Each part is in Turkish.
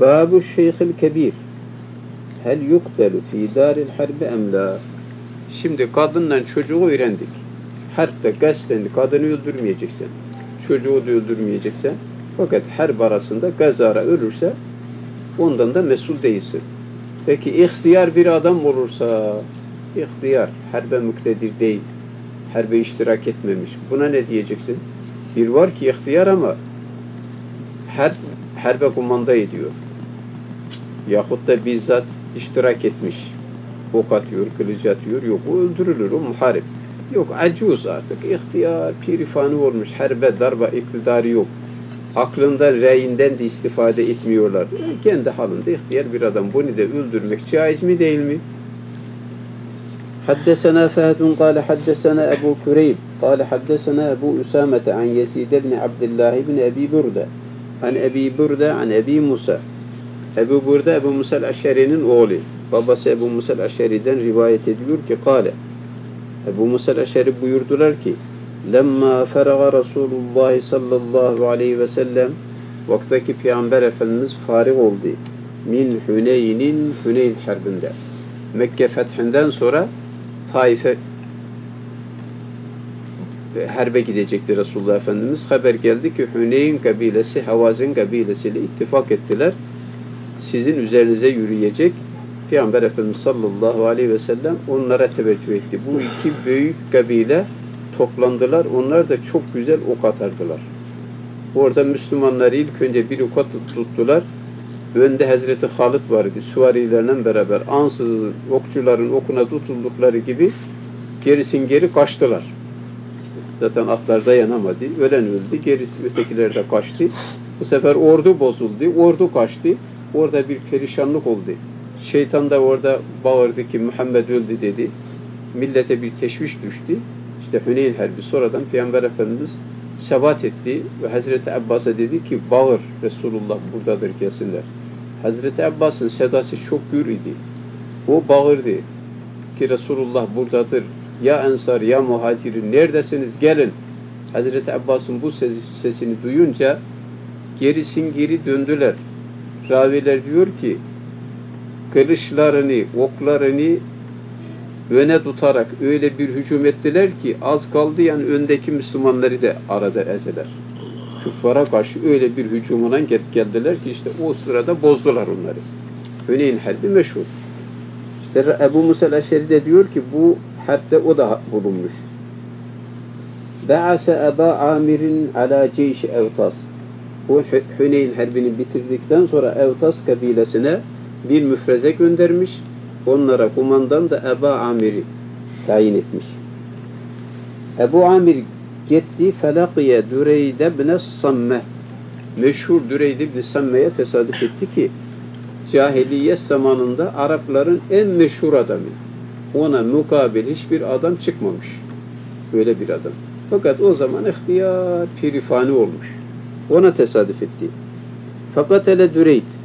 Babu şeyhil kebir. Hel yuktelu fi daril harbi emla. Şimdi kadınla çocuğu öğrendik. Harpte kasten kadını öldürmeyeceksin. Çocuğu da öldürmeyeceksin. Fakat harp arasında gazara ölürse ondan da mesul değilsin. Peki ihtiyar bir adam olursa, ihtiyar, harbe muktedir değil, harbe iştirak etmemiş. Buna ne diyeceksin? Bir var ki ihtiyar ama harbe kumanda ediyor. Yahut da bizzat iştirak etmiş. Ok atıyor, kılıç atıyor. Yok, o öldürülür, o muharip. Yok, acuz artık. İhtiyar, pirifani olmuş. Harbe, darba, iktidarı yok. Aklından, reyinden de istifade etmiyorlar. Kendi halinde ihtiyar bir adam. Bunu da öldürmek caiz mi değil mi? Haddesena Fehedun kâle haddesena Ebu Kureyb kâle haddesena Ebu Üsamete an Yezid ibn Abdullah ibn Ebi Burda an Ebi Burda an Ebi Musa. Ebu Burda, Ebu Musa el-Aş'ari'nin oğlu. Babası Ebu Musa el-Aş'ari'den rivayet ediyor ki kâle. Ebu Musa el-Aş'ari buyurdular ki lemma feraga Resulullah sallallahu aleyhi ve sellem vaktaki Peygamber Efendimiz farig oldu. Min Hüneyn'in Hüneyn harbinde. Mekke fethinden sonra Taif'e harbe gidecekti Resulullah Efendimiz. Haber geldi ki Hüneyn kabilesi Havazin kabilesiyle ittifak ettiler. Sizin üzerinize yürüyecek. Peygamber Efendimiz sallallahu aleyhi ve sellem onlara teveccüh etti. Bu iki büyük kabile toplandılar. Onlar da çok güzel ok atardılar. Orada Müslümanlar ilk önce bir ok tuttular. Önde Hazreti Halid vardı. Süvarilerle beraber ansızın okçuların okuna tutuldukları gibi gerisin geri kaçtılar. Zaten atlar dayanamadı. Ölen öldü. Gerisi ötekiler de kaçtı. Bu sefer ordu bozuldu. Ordu kaçtı. Orada bir perişanlık oldu. Şeytan da orada bağırdı ki Muhammed öldü dedi. Millete bir teşviş düştü. İşte Hüneyn Harbi sonradan Peygamber Efendimiz sebat etti ve Hazreti Abbas'a dedi ki bağır Resulullah buradadır gelsinler. Hazreti Abbas'ın sedası çok gür idi. O bağırdı ki Resulullah buradadır. Ya Ensar ya Muhacirin neredesiniz gelin. Hazreti Abbas'ın bu sesini duyunca gerisin geri döndüler. Raviler diyor ki kılıçlarını, oklarını öne tutarak öyle bir hücum ettiler ki az kaldı yani öndeki Müslümanları da arada ezeler. Küffara karşı öyle bir hücumuna geldiler ki işte o sırada bozdular onları. Hüneyn Harbi meşhur. İşte Ebu Musa el-Eş'ari de diyor ki bu harpte o da bulunmuş. Ba'ase Eba Amir'in ala ceyşi Evtas. O Hüneyn Harbi'ni bitirdikten sonra Evtas kabilesine bir müfreze göndermiş. Onlara kumandan da Eba Amir'i tayin etmiş. Ebu Amir gitti felakiye Düreyd ibn Samme. Meşhur Düreyd ibn Samme'ye tesadüf etti ki cahiliye zamanında Arapların en meşhur adamı. Ona mukabil hiçbir adam çıkmamış. Böyle bir adam. Fakat o zaman ihtiyar pirifani olmuş. Ona tesadüf etti. Fakat hele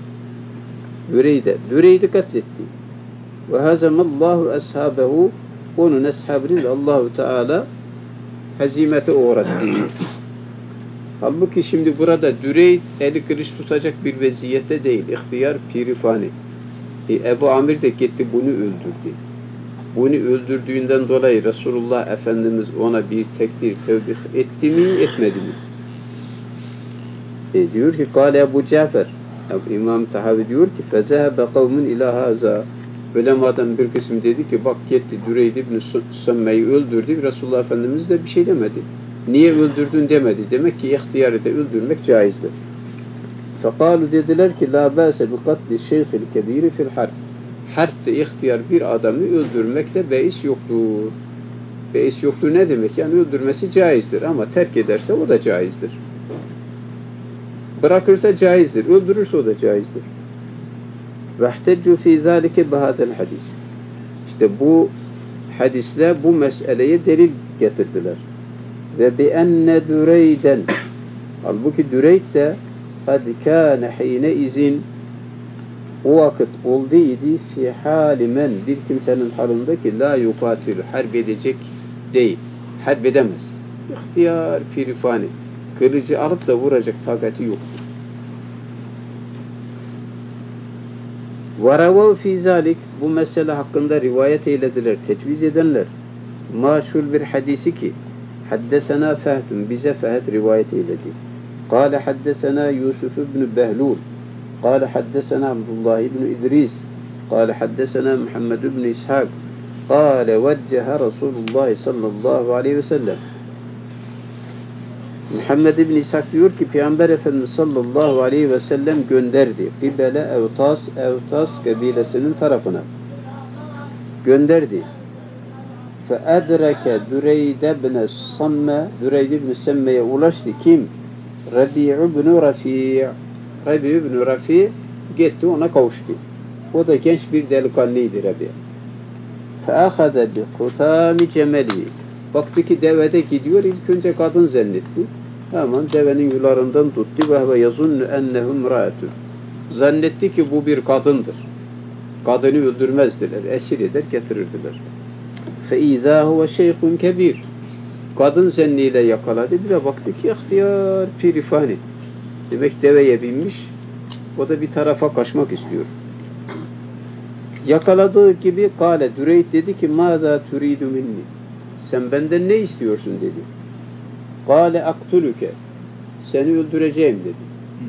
Düreyd'i katletti. Ve hazemallahu ashabehu onun ashabını Allahu Teala hezimete uğrattı. Halbuki şimdi burada Düreyd eli kılıç tutacak bir vaziyette değil. İhtiyar pirifani. Ebu Amir de gitti bunu öldürdü. Bunu öldürdüğünden dolayı Resulullah Efendimiz ona bir tekbir tevbih etti mi etmedi mi? Diyor ki Kâle Ebu Cafer İmam Tahavi diyor ki فَذَهَبَ قَوْمٌ اِلَى هَذَا Ulemadan bir kısım dedi ki bak gitti Düreyd ibn Samme'yi öldürdü. Resulullah Efendimiz de bir şey demedi. Niye öldürdün demedi. Demek ki ihtiyarı da öldürmek caizdir. فَقَالُوا dediler ki لَا بَاسَ بِقَتْلِ الشَّيْخِ الْكَب۪يرِ فِي الْحَرْبِ Harpte ihtiyar bir adamı öldürmekte beis yoktur. Beis yoktur ne demek? Yani öldürmesi caizdir ama terk ederse o da caizdir. Bırakırsa caizdir. Öldürürse o da caizdir. وَاحْتَجُّوا فِي ذَٰلِكَ بَهَذَا الْحَدِيثِ İşte bu hadisle bu meseleye delil getirdiler. Ve بِأَنَّ دُرَيْدًا Halbuki Düreyd de قَدْ كَانَ حِينَ izin o vakit olduydu fi halimen bir kimsenin halinde ki la yukatilü harp edecek değil. Harp edemez. İhtiyar pirifani. Kılıcı alıp da vuracak takati yok. وَرَوَوْ فِي ذَٰلِكِ Bu mesele hakkında rivayet eylediler, tecviz edenler. Maşhur bir hadisi ki Haddesena Fehdun, bize Fehd rivayet eyledi. Kâle haddesena Yusuf ibn Behlul. Kâle haddesena Abdullah ibn İdris. Kâle haddesena Muhammed ibn İshak. Kâle veccehe Resulullah sallallahu aleyhi ve sellem. Muhammed ibn İshak diyor ki Peygamber Efendimiz sallallahu aleyhi ve sellem gönderdi. Kibele Evtas kabilesinin tarafına. Gönderdi. فَاَدْرَكَ دُرَيْدَ بْنَ الصَّمَّ Düreyd ibn Semme'ye ulaştı. Kim? Rabi'u ibn Rafi'. Rabi'u ibn Rafi' gitti, ona kavuştu. O da genç bir delikanlıydı Rabi'. فَاَخَذَ بِخُتَامِ cemeli. Baktı ki devede gidiyor, ilk önce kadın zannetti. Hemen devenin yularından tuttu. وَهْوَ يَظُنُّ اَنَّهُ مْرَأَةٌ Zannetti ki bu bir kadındır. Kadını öldürmezdiler, esir eder getirirdiler. فَاِذَا هُوَ شَيْخٌ كَب۪يرٌ Kadın zenniyle yakaladı. Bir de baktı ki ihtiyar pirifani. Demek deveye binmiş. O da bir tarafa kaçmak istiyor. Yakaladığı gibi kâle Düreyd dedi ki مَاذَا تُرِيدُ minni Sen benden ne istiyorsun dedi. Kâle aktuluke Seni öldüreceğim dedi.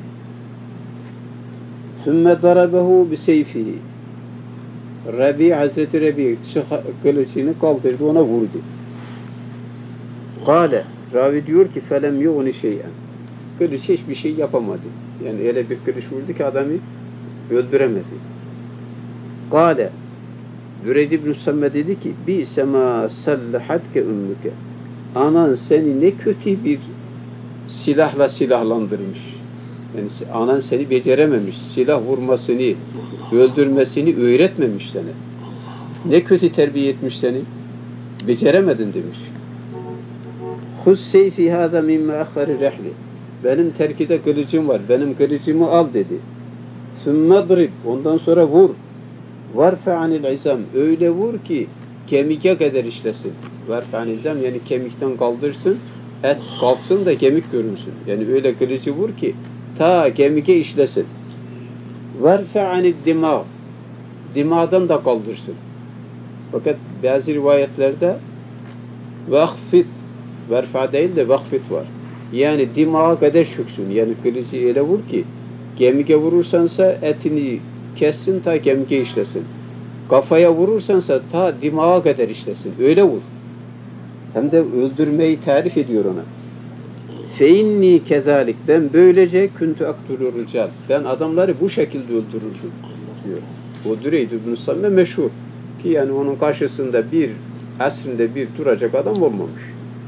ثُمَّ دَرَبَهُ بِسَيْفِهِ Rabi, Hazreti Rabi kılıcını kaldırdı, ona vurdu. Kâle, Ravi diyor ki felem yuğni şeyen. Kılıç hiçbir şey yapamadı. Yani öyle bir kılıç vurdu ki adamı öldüremedi. Kâle, Düreyd ibn Samme dedi ki bi'semâ sallahatke ümmüke. Anan seni ne kötü bir silahla silahlandırmış. Yani anan seni becerememiş. Silah vurmasını, öldürmesini öğretmemiş sana. Ne kötü terbiye etmiş seni. Beceremedin demiş. Hus seyfi hâzâ mimmâ akhari rehli. Benim terkide kılıcım var. Benim kılıcımı al dedi. Sümme drib. Ondan sonra vur. Varfe anil izam. Öyle vur ki kemike kadar işlesin. Varfe anil izam yani kemikten kaldırsın. Et kalksın da kemik görünsün. Yani öyle kılıcı vur ki ta kemike işlesin. Varfe anil dimağ. Dimağdan da kaldırsın. Fakat bazı rivayetlerde vakfit, verfa değil de vakfit var. Yani dimağa kadar çöksün. Yani kılıcı öyle vur ki kemike vurursansa etini kessin ta kemike işlesin. Kafaya vurursansa ta dimağa kadar işlesin. Öyle vur. Hem de öldürmeyi tarif ediyor ona. Feinni kezalik. Ben böylece küntü aktulur rical. Ben adamları bu şekilde öldürürdüm diyor. O Düreyd ibn Samme meşhur. Ki yani onun karşısında bir asrinde bir duracak adam olmamış.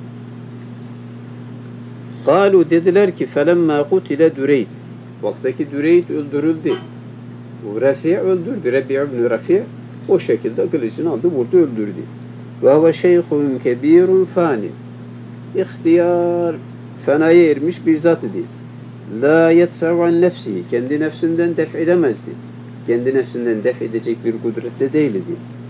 Kalu dediler ki felemma kutile Düreyd. Vaktaki Düreyd öldürüldü. O Rafi' öldürdü. Rabi' ibn Rafi' o şekilde kılıcını aldı, vurdu, öldürdü. Ve huve şeyhun kebirun fani. İhtiyar, fenaya ermiş bir zat idi. La yedfe'u an nefsihi. Kendi nefsinden def edemezdi. Kendi nefsinden def edecek bir kudrette değildi.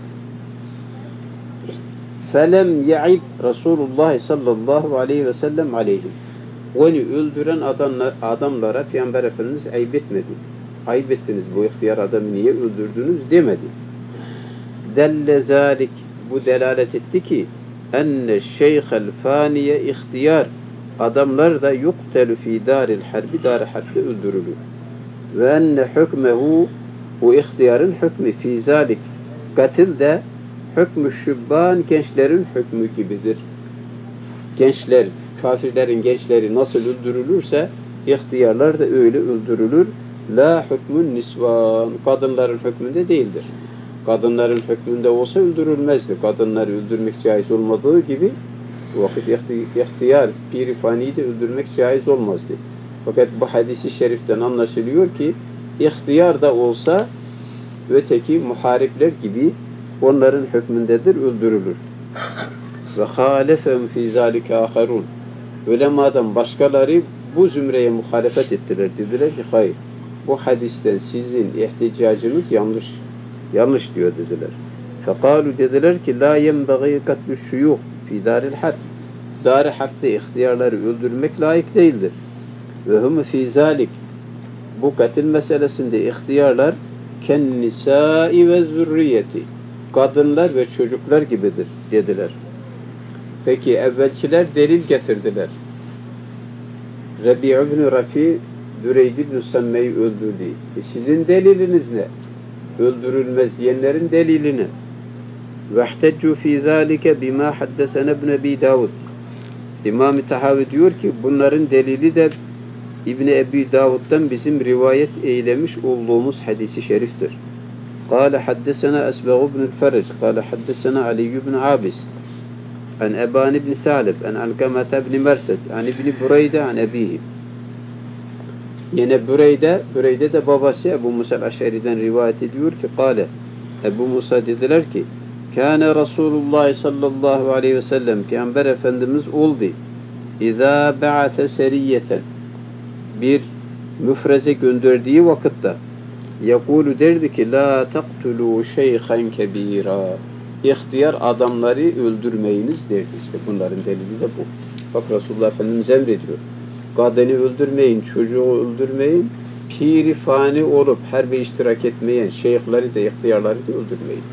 Felem ya'ib Resulullah sallallahu aleyhi ve sellem aleyhim. Onu öldüren adamlara Peygamber Efendimiz ayıp etmedi. Ayıp ettiniz, bu ihtiyar adamı niye öldürdünüz demedi. Delle zalik, bu delalet etti ki enne şeyhel faniye ihtiyar, adamlar da yuktelu fi daril harbi, dar-ı harbi öldürülür. Ve enne hükmehu, bu ihtiyarın hükmü fi zalik, katil de hükmü şübban, gençlerin hükmü gibidir. Gençler, kafirlerin gençleri nasıl öldürülürse ihtiyarlar da öyle öldürülür. La hükmün nisvan, kadınların hükmünde değildir. Kadınların hükmünde olsa öldürülmezdi. Kadınları öldürmek caiz olmadığı gibi vakit ihtiyar, pir-i faniyi de öldürmek caiz olmazdı. Fakat bu hadisi şeriften anlaşılıyor ki ihtiyar da olsa öteki muharipler gibi onların hükmündedir, öldürülür. Ve halefem fi zalike aharun. Ulemadan başkaları bu zümreye muhalefet ettiler. Dediler ki hayır. Bu hadisten sizin ihticacınız yanlış. Yanlış diyor dediler. Fekalu dediler ki la yenbeği katlü şuyuh fi daril harb. Dar-ı harpte ihtiyarları öldürmek layık değildir. Ve hum fi zalik. Bu katil meselesinde ihtiyarlar ken nisai ve zürriyeti. Kadınlar ve çocuklar gibidir dediler. Peki evvelkiler delil getirdiler. Rabi' ibn Rafi Düreyd ibn Semme'yi öldürdü. Sizin deliliniz ne? Öldürülmez diyenlerin delili ne? وَاحْتَجُّوا فِي ذَٰلِكَ بِمَا حَدَّسَنَ ابْنَ Ebi Davud. İmam-ı Tahavi diyor ki bunların delili de İbn Ebi Davud'dan bizim rivayet eylemiş olduğumuz hadisi şeriftir. قال حدثنا أسبغ بن الفرج قال حدثنا علي بن عابس عن أبان بن ثعلب عن علقمة بن مرثد عن ابن بريدة عن أبيه. Yine Büreyde de babası Ebu Musa el-Aş'ari'den rivayet ediyor ki kâle, Ebu Musa dediler ki kâne Resulullah sallallahu aleyhi ve sellem Peygamber Efendimiz oldu. İzâ ba'ase seriyeten bir müfreze gönderdiği vakitte yekûlu derdi ki la taktulû şeyhen kebîrâ İhtiyar adamları öldürmeyiniz derdi. İşte bunların delili de bu. Bak Resulullah Efendimiz emrediyor. Kadını öldürmeyin, çocuğu öldürmeyin, piri fani olup harbe iştirak etmeyen şeyhleri de, ihtiyarları da öldürmeyin.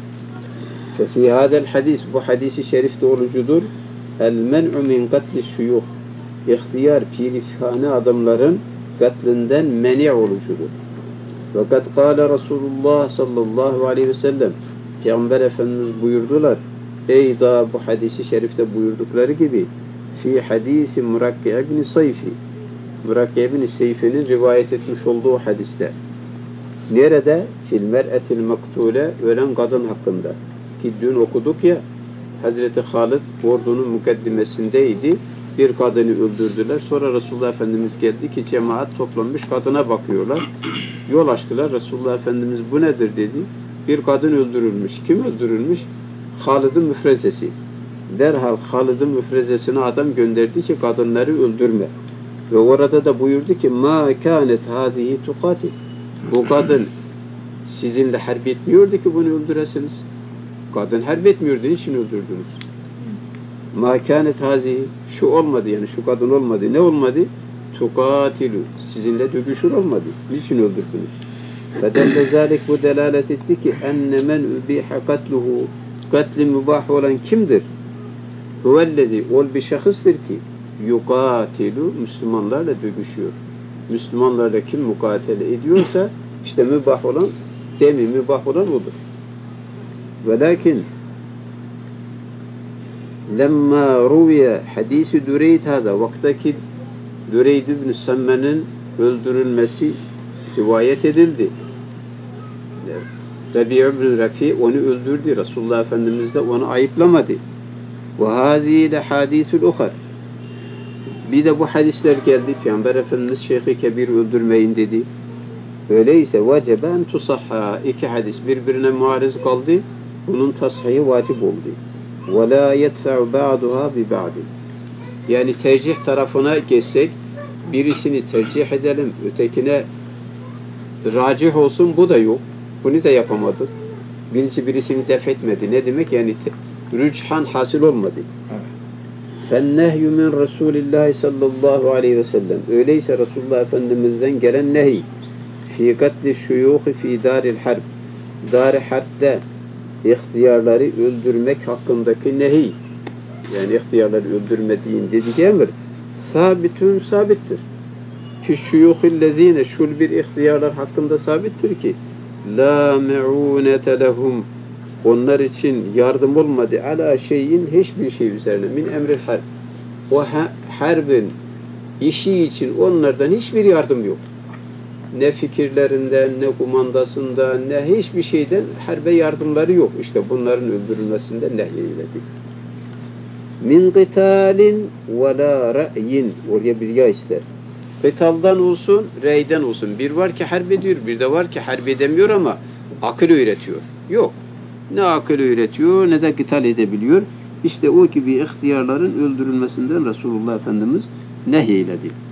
Fefî hâdel hadis, bu hadisi şerifte olucudur. El men'u min katli şuyuh. İhtiyar, piri fani adamların katlinden meni olucudur. Fakat kâle Resulullah sallallahu aleyhi ve sellem, Peygamber Efendimiz buyurdular, ey da bu hadisi şerifte buyurdukları gibi, fi hadisi Murakki ibn Sayfi, Murakki ibn Sayfi'nin rivayet etmiş olduğu hadiste. Nerede? Fil mer'etil maktule, ölen kadın hakkında. Ki dün okuduk ya, Hazreti Halid ordunun mukaddimesindeydi. Bir kadını öldürdüler. Sonra Resulullah Efendimiz geldi ki cemaat toplanmış kadına bakıyorlar. Yol açtılar. Resulullah Efendimiz bu nedir dedi. Bir kadın öldürülmüş. Kim öldürülmüş? Halid'in müfrezesi. Derhal Halid'in müfrezesine adam gönderdi ki kadınları öldürme. Ve orada da buyurdu ki ma kânet hâzihi tukatil. Bu kadın sizinle harp etmiyordu ki bunu öldüresiniz. Kadın harp etmiyordu. Niçin öldürdünüz? Ma kânet hâzihi. Şu olmadı yani şu kadın olmadı. Ne olmadı? Tukatilu. Sizinle dövüşür olmadı. Niçin öldürdünüz? Fedelle zâlik bu delalet etti ki enne men übiha katluhu. Katli mübah olan kimdir? Huvellezi, ol bir şahıstır ki yukatilu, Müslümanlarla dövüşüyor. Müslümanlarla kim mukatele ediyorsa işte mübah olan, demi mübah olan odur. Velakin lemma ruviye hadisi Düreyd hada, vaktaki Düreyd ibn Semme'nin öldürülmesi rivayet edildi. Rabi' ibn Rafi onu öldürdü. Resulullah Efendimiz de onu ayıplamadı. وَهَذِي لَحَادِيثُ الْاُخَرِ Bir de bu hadisler geldi. Peygamber Efendimiz Şeyh-i Kebir öldürmeyin dedi. Öyleyse vacebe en tusahha. İki hadis birbirine muariz kaldı. Bunun tashihi vacip oldu. وَلَا يَدْفَعُ بَعْدُهَا بِبَعْدٍ Yani tercih tarafına geçsek birisini tercih edelim, ötekine racih olsun, bu da yok. Bunu da yapamadık. Birisini def etmedi. Ne demek? Yani rüçhan hasıl olmadı. فَالنَّهْيُ مِنْ رَسُولِ اللّٰهِ sallallahu aleyhi ve sellem Öyleyse Resulullah Efendimiz'den gelen nehi فِي قَتْلِ الشُّيُوخِ فِي دَارِ الْحَرْبِ Dar-ı Harp'te ihtiyarları öldürmek hakkındaki nehi, yani ihtiyarları öldürmediğin dediği emir sabittir. Fişşuyuhillezine şul bir ihtiyarlar hakkında sabittir ki la me'unete lehum onlar için yardım olmadı ala şeyin hiçbir şey üzerine min emril harb. O harbin işi için onlardan hiçbir yardım yok. Ne fikirlerinden, ne kumandasından, ne hiçbir şeyden harbe yardımları yok. İşte bunların öldürülmesinden nehyeyledik. Min qitalin ve la ra'yin. Oraya bir ya ister. Qitaldan olsun, reyden olsun. Bir var ki harp ediyor, bir de var ki harp edemiyor ama akıl öğretiyor. Yok. Ne akıl öğretiyor, ne de qital edebiliyor. İşte o gibi ihtiyarların öldürülmesinden Resulullah Efendimiz nehyeyledik.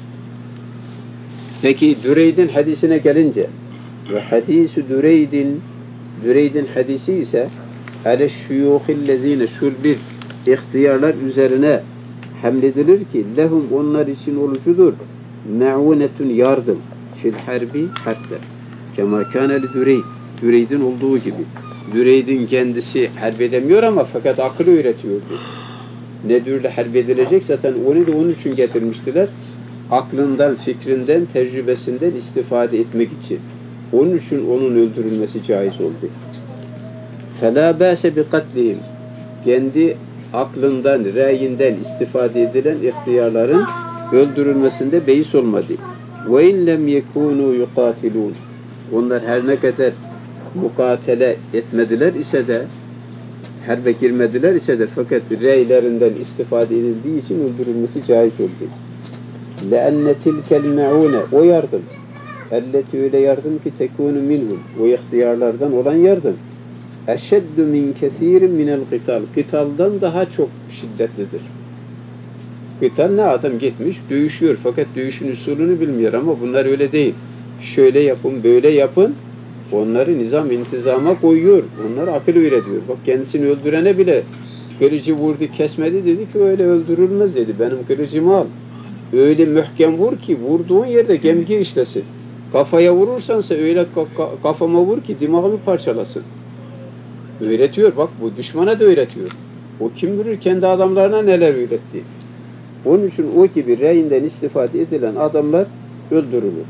Peki Düreyd'in hadisine gelince ve hadisi Düreyd'in hadisi ise aleşşuyuhillezine şul bir ihtiyarlar üzerine hamledilir ki lehum onlar için olucudur me'unetun yardım fil harbi harpte. Kema kâne li Düreyd. Düreyd'in olduğu gibi. Düreyd'in kendisi harp edemiyor ama fakat akıl öğretiyordu. Nedirle harp edilecek? Zaten onu da onun için getirmiştiler. Aklından, fikrinden, tecrübesinden istifade etmek için. Onun için onun öldürülmesi caiz oldu. فَلَا بَاسَ بِقَتْلِهِمْ. Kendi aklından, reyinden istifade edilen ihtiyarların öldürülmesinde beis olmadı. وَاِنْ لَمْ يَكُونُوا يُقَاتِلُونَ. Onlar her ne kadar mukatele etmediler ise de, harbe girmediler ise de fakat reylerinden istifade edildiği için öldürülmesi caiz oldu. لَأَنَّ تِلْكَ الْمَعُونَ. O yardım. اَلَّتِ öyle yardım ki tekûnü minhum. O ihtiyarlardan olan yardım. اَشَدُّ مِنْ كَثِيرٍ مِنَ الْقِتَالِ. Kıtaldan daha çok şiddetlidir. Kıtal ne? Adam gitmiş, dövüşüyor. Fakat dövüşün usulünü bilmiyor ama bunlar öyle değil. Şöyle yapın, böyle yapın. Onları nizam, intizama koyuyor. Onlara akıl öğretiyor. Bak kendisini öldürene bile kılıcı vurdu, kesmedi dedi ki öyle öldürülmez dedi. Benim kılıcımı al. Öyle mühkem vur ki vurduğun yerde gemgi işlesin. Kafaya vurursansa öyle kafama vur ki dimağımı parçalasın. Öğretiyor bak, bu düşmana da öğretiyor. O kim bilir kendi adamlarına neler öğretti. Onun için o gibi reyinden istifade edilen adamlar öldürülür.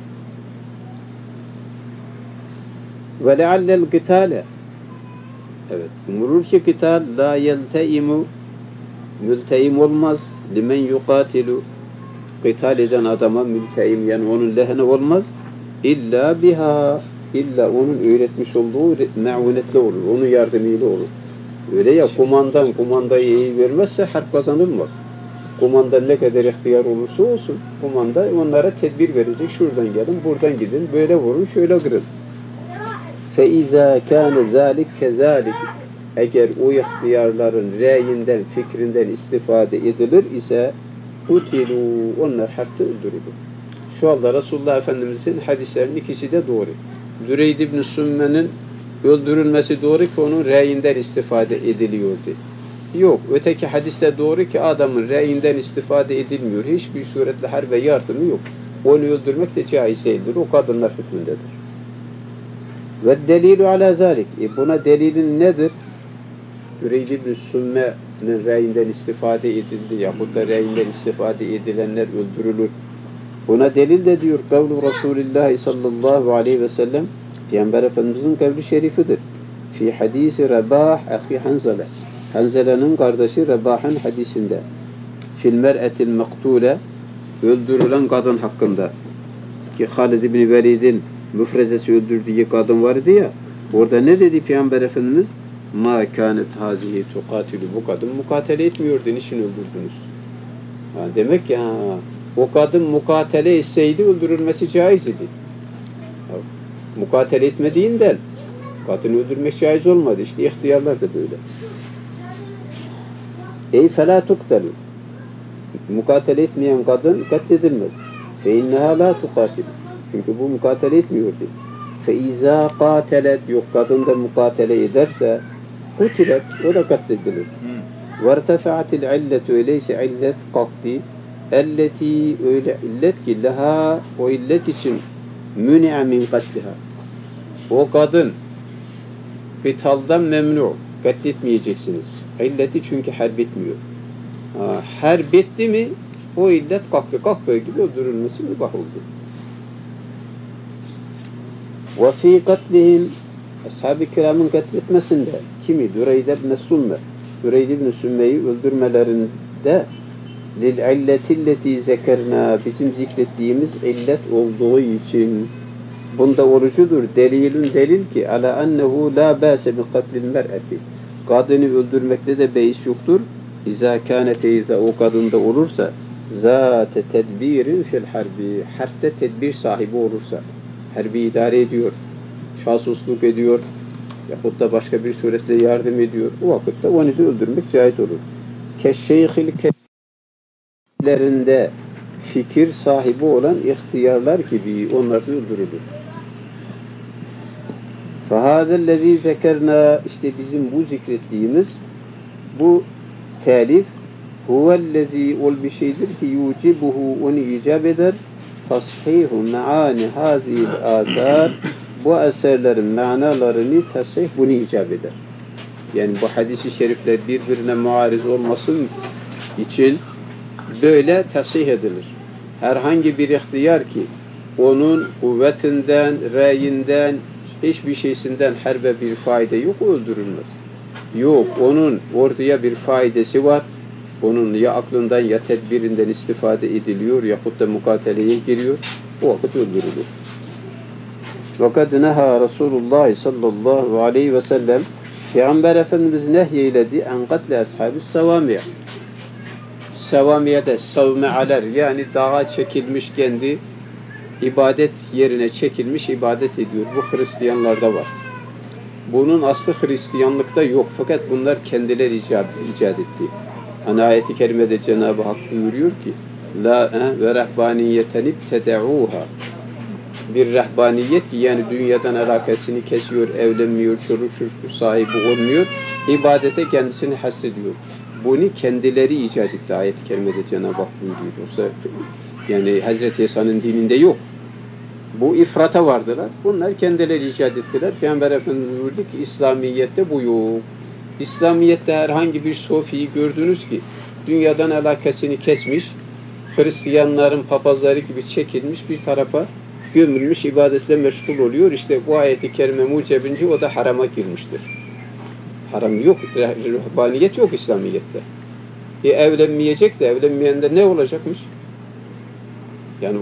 Ve leallel gitale. Evet. Umurur ki kıtal la yelteimu, mülteim olmaz. Limen yukatilu. Kıtal eden adama mülteim, yani onun lehine olmaz. İlla biha. İlla onun öğretmiş olduğu meunetle olur. Onun yardımıyla olur. Öyle ya, kumandayı iyi vermezse harp kazanılmaz. Kumandan ne kadar ihtiyar olursa olsun, kumanda onlara tedbir verecek. Şuradan gelin, buradan gidin, böyle vurun, şöyle kırın. فَاِذَا كَانَ ذَٰلِكَ كَذَٰلِكَ. Eğer o ihtiyarların reyinden, fikrinden istifade edilir ise قُتِلُوا. Onlar harpte öldürülür. Şu anda Resulullah Efendimiz'in hadislerinin ikisi de doğru. Düreyd ibn Sümme'nin öldürülmesi doğru ki onun reyinden istifade ediliyordu. Yok, öteki hadiste doğru ki adamın reyinden istifade edilmiyor. Hiçbir suretle harbe yardımı yok. Onu öldürmek de caiz değildir. O kadınlar hükmündedir. Ve delilu ala zalik. Buna delilin nedir? Düreyd ibn Sümme'nin reyinden istifade edildi. Yahut da reyinden istifade edilenler öldürülür. Buna delil de diyor kavlu Resulullah sallallahu aleyhi ve sellem, Peygamber Efendimiz'in kavli şerifidir. Fi hadisi Rebah ahi Hanzale. Hanzale'nin kardeşi Rebah'ın hadisinde. Fil mer'etil maktule, öldürülen kadın hakkında. Ki Halid ibn Velid'in müfrezesi öldürdüğü kadın vardı ya, orada ne dedi Peygamber Efendimiz? Ma kânet hazihi tuqatilu. Bu kadın mukatele etmiyordu, niçin öldürdünüz? Demek ki o kadın mukatele etseydi öldürülmesi caiz idi. Mukatele etmediğinden kadını öldürmek caiz olmadı. İşte ihtiyarlar da böyle. Ey felâ tuqtalu. Mukatele etmeyen kadın katledilmez. Fe inneha la tuqatilu. Çünkü bu mukatele etmiyordu. Fe izâ qâtelet. Yok, kadın da mukatele ederse kutilet. O da katledilir. Vertefa'atil illetu. Öyleyse illet kalktı. Elleti, öyle illet ki leha, o illet için müni'a min katliha. O kadın kıtaldan memnu, katletmeyeceksiniz. İlleti çünkü harp etmiyor. Harp etti mi o illet kalktığı gibi öldürülmesi mübah oldu. Ve fî katlihim, ashab-ı kiramın katletmesinde kimi? Düreyd ibn Sümme. Düreyd ibn Sümme'yi öldürmelerinde lil'illetilleti zekerna, bizim zikrettiğimiz illet olduğu için bunda orucudur. Delilün delil ki ala ennehu la bâse bi katlil mer'eti. Kadını öldürmekte de beis yoktur. İzâ kânete, izâ o kadında olursa zâte tedbirin fil harbi, harpte tedbir sahibi olursa, harbi idare ediyor, casusluk ediyor yahut da başka bir suretle yardım ediyor. O vakitte onu da öldürmek caiz olur. Keşşeyhil lerinde fikir sahibi olan ihtiyarlar gibi onlar öldürülür. فَهَذَا zekerna, işte bizim bu zikrettiğimiz bu telif huvellezî ol bir şeydir ki yucibuhu, onu icap eder tashihu me'ani hazîl âzâr, bu eserlerin manalarını tasih bunu icap eder. Yani bu hadis-i şerifler birbirine muariz olmasın için böyle tasih edilir. Herhangi bir ihtiyar ki onun kuvvetinden, reyinden, hiçbir şeysinden harbe bir fayda yok, öldürülmez. Yok, onun orduya bir faydası var. Onun ya aklından ya tedbirinden istifade ediliyor yahut da mukateleye giriyor. O vakit öldürülür. Fakat neha Resulullah sallallahu aleyhi ve sellem Peygamber Efendimiz nehyeyledi en katle ashabi sevamiye. Sevamiye'de savmealer yani dağa çekilmiş kendi ibadet yerine çekilmiş ibadet ediyor. Bu Hristiyanlarda var. Bunun aslı Hristiyanlıkta yok. Fakat bunlar kendileri icat etti. Hani ayet-i kerimede Cenab-ı Hak buyuruyor ki la ve rehbaniyeten ibteda'uha. Bir rehbaniyet ki yani dünyadan alakasını kesiyor, evlenmiyor, çocuk sahibi olmuyor. İbadete kendisini hasrediyor. Bunu kendileri icat etti. Ayet-i kerimede Cenab-ı Hak buyuruyor. Yoksa yani Hazreti İsa'nın dininde yok. Bu ifrata vardılar. Bunlar kendileri icat ettiler. Peygamber Efendimiz buyurdu ki İslamiyet'te bu yok. İslamiyet'te herhangi bir sofiyi gördünüz ki dünyadan alakasını kesmiş, Hristiyanların papazları gibi çekilmiş bir tarafa gömülmüş, ibadetle meşgul oluyor. İşte bu ayet-i kerime mucebince o da harama girmiştir. Haram yok, ruhbaniyet yok İslamiyet'te. Evlenmeyecek de evlenmeyen de ne olacakmış? Yani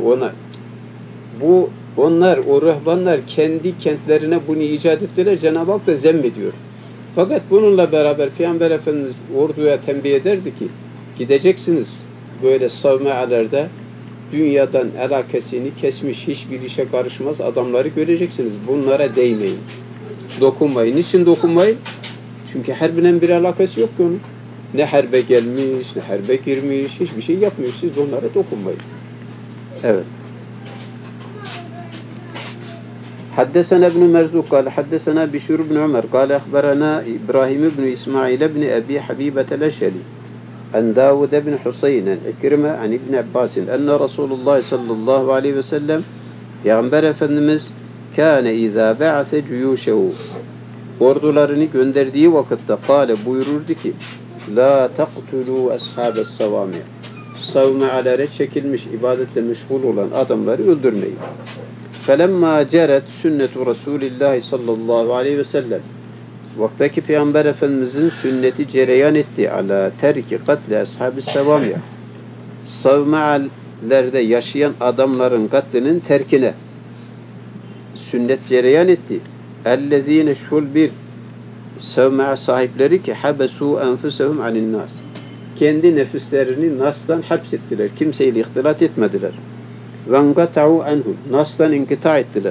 onlar, o ruhbanlar kendi kentlerine bunu icat ettiler. Cenab-ı Hak da zemmediyor. Fakat bununla beraber Peygamber Efendimiz orduya tembih ederdi ki gideceksiniz böyle savmealerde dünyadan alakasını kesmiş, hiçbir işe karışmaz adamları göreceksiniz. Bunlara değmeyin. Dokunmayın. Niçin dokunmayın? Çünkü harbiden bir alakası yok ki onun. Ne harbe gelmiş, ne harbe girmiş, hiçbir şey yapmıyor. Siz onlara dokunmayın. Evet. حدثنا ابن مرزوق قال حدثنا بشير بن عمر قال أخبرنا إبراهيم بن إسماعيل بن أبي حبيبة الأشهلي عن داود بن حسين عكرمة عن ابن عباس أن رسول الله صلى الله عليه وسلم Peygamber Efendimiz kâne izâ be'ase cuyûşehu ordularını gönderdiği vakitte kâle buyururdu ki la taqtulû ashâbes savâmi savmealere çekilmiş ibadetle meşgul olan adamları öldürmeyin. فَلَمَّا جَرَتْ سُنَّةُ رَسُولِ اللّٰهِ sallallahu aleyhi ve sellem vaktaki Peygamber Efendimizin sünneti cereyan etti ala terki katli ashab-ı sevamiye savmeallerde yaşayan adamların katlinin terkine sünnet cereyan etti. اَلَّذ۪ينَ şul bir savmea sahipleri ki habesu enfusehum anin nas kendi nefislerini nas'tan hapsettiler. Kimseyle ihtilat etmediler. وَنْقَتَعُوا عَنْهُمْ Nas'tan inkita ettiler.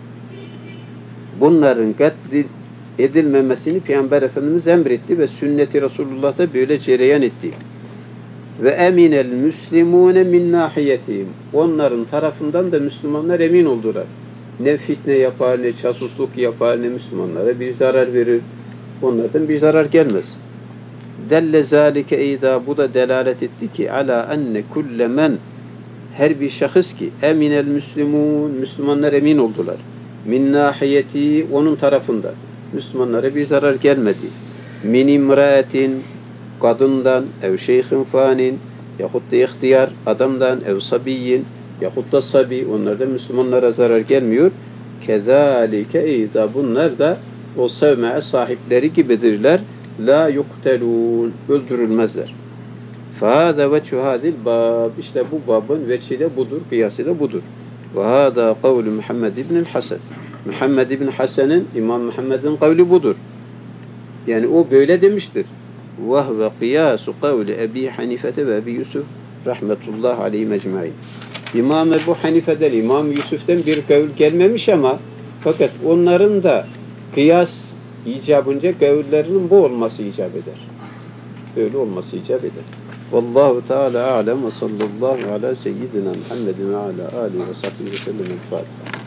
Bunların katli edilmemesini Peygamber Efendimiz emretti ve sünnet-i Resulullah'ta böyle cereyan etti. Ve eminel müslimune min nahiyetihim. Onların tarafından da Müslümanlar emin oldular. Ne fitne yapar, ne casusluk yapar, ne Müslümanlara bir zarar verir. Onlardan bir zarar gelmez. Delle zâlike eyda bu da delalet etti ki ala enne kulle men her bir şahıs ki eminel müslimun Müslümanlar emin oldular. Min nahiyeti onun tarafından Müslümanlara bir zarar gelmedi. Min imraatin kadından ev şeyhin fanin yahut da ihtiyar adamdan ev sabiyyin yahut da sabi onlardan Müslümanlara zarar gelmiyor. Kezalike eyda bunlar da o sevmeye sahipleri gibidirler. La yuktelun öldürülmezler. فَهَذَا وَجْهُ هَذِي الْبَابِ İşte bu babın veçhi de budur, kıyası da budur. وَهَذَا قَوْلُ Muhammed ibn Hasan. Muhammed ibn Hasan'ın, İmam Muhammed'in kavli budur. Yani o böyle demiştir. وَهْوَ قِيَاسُ قَوْلِ Ebi Hanifete ve Ebi Yusuf rahmetullah aleyhi mecmaîn. İmam Ebu Hanife'den, İmam Yusuf'tan bir kavl gelmemiş ama fakat onların da kıyas icabınca kavullerinin bu olması icap eder. Böyle olması icap eder. Vallahu Teala a'lem ve sallallahu ala seyyidina Muhammedin ve ala alihi ve sahbihi ve sellem.